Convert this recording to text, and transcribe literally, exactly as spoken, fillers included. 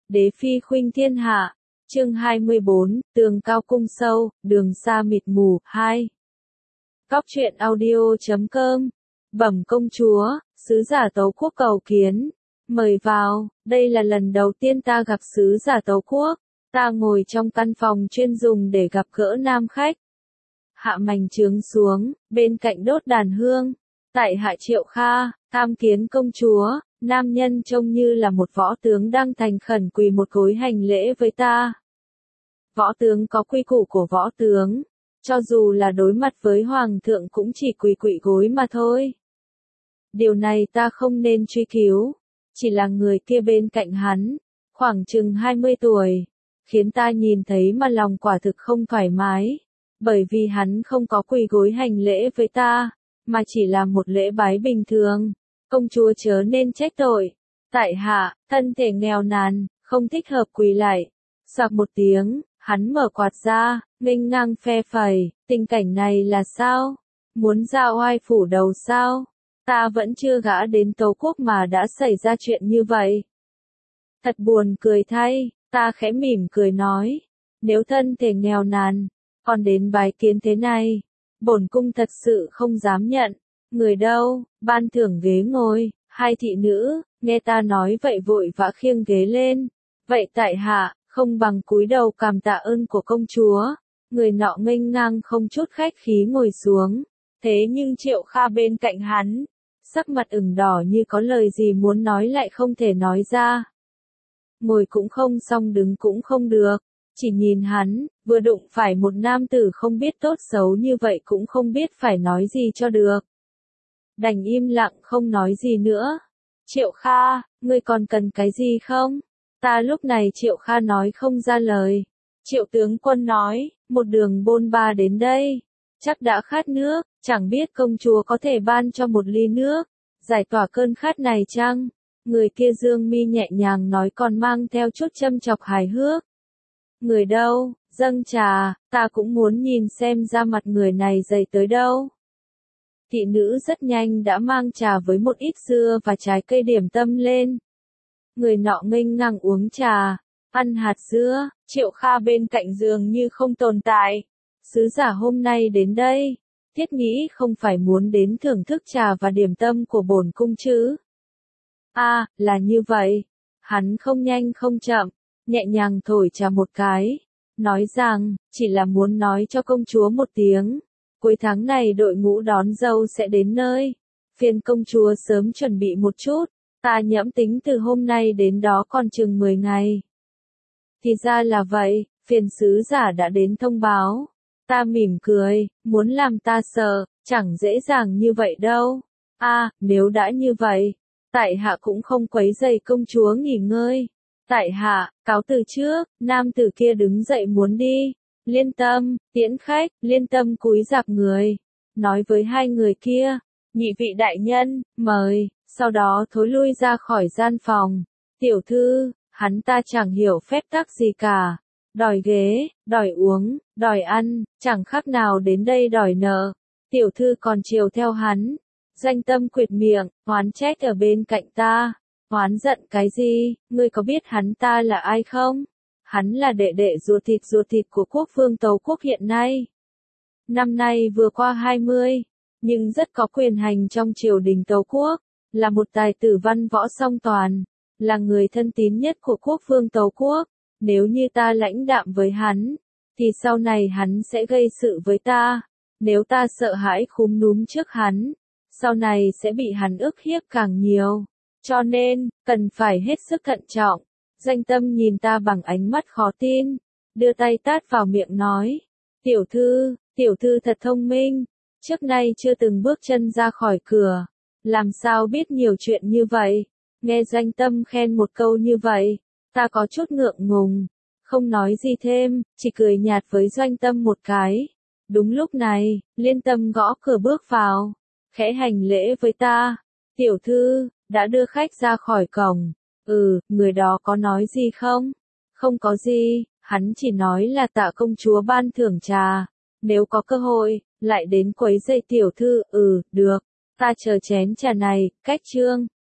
Đế phi khuynh thiên hạ. Chương hai mươi bốn, tường cao cung sâu, đường xa mịt mù, hai. Góc truyện audio chấm com. Bẩm công chúa, sứ giả Tấu Quốc cầu kiến. Mời vào, đây là lần đầu tiên ta gặp sứ giả Tấu Quốc. Ta ngồi trong căn phòng chuyên dùng để gặp gỡ nam khách. Hạ mảnh trướng xuống, bên cạnh đốt đàn hương. Tại hạ Triệu Kha, tham kiến công chúa. Nam nhân trông như là một võ tướng đang thành khẩn quỳ một gối hành lễ với ta. Võ tướng có quy củ của võ tướng, cho dù là đối mặt với hoàng thượng cũng chỉ quỳ quỵ gối mà thôi. Điều này ta không nên truy cứu, chỉ là người kia bên cạnh hắn, khoảng chừng hai mươi tuổi, khiến ta nhìn thấy mà lòng quả thực không thoải mái, bởi vì hắn không có quỳ gối hành lễ với ta, mà chỉ là một lễ bái bình thường. Công chúa chớ nên trách tội, tại hạ, thân thể nghèo nàn, không thích hợp quỳ lại. Soạt một tiếng, hắn mở quạt ra, nghênh ngang phe phẩy, tình cảnh này là sao? Muốn ra oai phủ đầu sao? Ta vẫn chưa gã đến Tấu Quốc mà đã xảy ra chuyện như vậy. Thật buồn cười thay, ta khẽ mỉm cười nói, nếu thân thể nghèo nàn, còn đến bái kiến thế này, bổn cung thật sự không dám nhận. Người đâu, ban thưởng ghế ngồi, hai thị nữ, nghe ta nói vậy vội vã khiêng ghế lên. Vậy tại hạ, không bằng cúi đầu cảm tạ ơn của công chúa. Người nọ nghênh ngang không chút khách khí ngồi xuống. Thế nhưng Triệu Kha bên cạnh hắn, sắc mặt ửng đỏ như có lời gì muốn nói lại không thể nói ra. Ngồi cũng không xong đứng cũng không được, chỉ nhìn hắn, vừa đụng phải một nam tử không biết tốt xấu như vậy cũng không biết phải nói gì cho được. Đành im lặng không nói gì nữa. Triệu Kha, ngươi còn cần cái gì không? Ta lúc này Triệu Kha nói không ra lời. Triệu tướng quân nói, một đường bôn ba đến đây, chắc đã khát nước, chẳng biết công chúa có thể ban cho một ly nước, giải tỏa cơn khát này chăng? Người kia dương mi nhẹ nhàng nói còn mang theo chút châm chọc hài hước. Người đâu, dâng trà, ta cũng muốn nhìn xem ra mặt người này dày tới đâu. Thị nữ rất nhanh đã mang trà với một ít dưa và trái cây điểm tâm lên. Người nọ nghênh ngang uống trà, ăn hạt dưa. Triệu Kha bên cạnh giường như không tồn tại. Sứ giả hôm nay đến đây, thiết nghĩ không phải muốn đến thưởng thức trà và điểm tâm của bổn cung chứ. A, à, là như vậy. Hắn không nhanh không chậm, nhẹ nhàng thổi trà một cái, nói rằng, chỉ là muốn nói cho công chúa một tiếng. Cuối tháng này đội ngũ đón dâu sẽ đến nơi. Phiền công chúa sớm chuẩn bị một chút. Ta nhẫm tính từ hôm nay đến đó còn chừng mười ngày. Thì ra là vậy, phiền sứ giả đã đến thông báo. Ta mỉm cười, muốn làm ta sợ, chẳng dễ dàng như vậy đâu. A, à, nếu đã như vậy, tại hạ cũng không quấy rầy công chúa nghỉ ngơi. Tại hạ, cáo từ trước. Nam tử kia đứng dậy muốn đi. Liên Tâm, tiễn khách. Liên Tâm cúi rạp người, nói với hai người kia, nhị vị đại nhân, mời, sau đó thối lui ra khỏi gian phòng. Tiểu thư, hắn ta chẳng hiểu phép tắc gì cả, đòi ghế, đòi uống, đòi ăn, chẳng khác nào đến đây đòi nợ. Tiểu thư còn chiều theo hắn. Danh Tâm quệt miệng, oán trách ở bên cạnh ta. Oán giận cái gì, ngươi có biết hắn ta là ai không? Hắn là đệ đệ ruột thịt ruột thịt của quốc vương Tấu Quốc hiện nay. Năm nay vừa qua hai mươi, nhưng rất có quyền hành trong triều đình Tấu Quốc, là một tài tử văn võ song toàn, là người thân tín nhất của quốc vương Tấu Quốc. Nếu như ta lãnh đạm với hắn, thì sau này hắn sẽ gây sự với ta. Nếu ta sợ hãi khúm núm trước hắn, sau này sẽ bị hắn ức hiếp càng nhiều. Cho nên, cần phải hết sức thận trọng. Danh Tâm nhìn ta bằng ánh mắt khó tin, đưa tay tát vào miệng nói, tiểu thư, tiểu thư thật thông minh, trước nay chưa từng bước chân ra khỏi cửa, làm sao biết nhiều chuyện như vậy. Nghe Danh Tâm khen một câu như vậy, ta có chút ngượng ngùng, không nói gì thêm, chỉ cười nhạt với Danh Tâm một cái. Đúng lúc này, Liên Tâm gõ cửa bước vào, khẽ hành lễ với ta, tiểu thư, đã đưa khách ra khỏi cổng. Ừ, người đó có nói gì không? Không có gì, hắn chỉ nói là tạ công chúa ban thưởng trà. Nếu có cơ hội, lại đến quấy rầy tiểu thư. Ừ, được, ta chờ chén trà này. Cách chương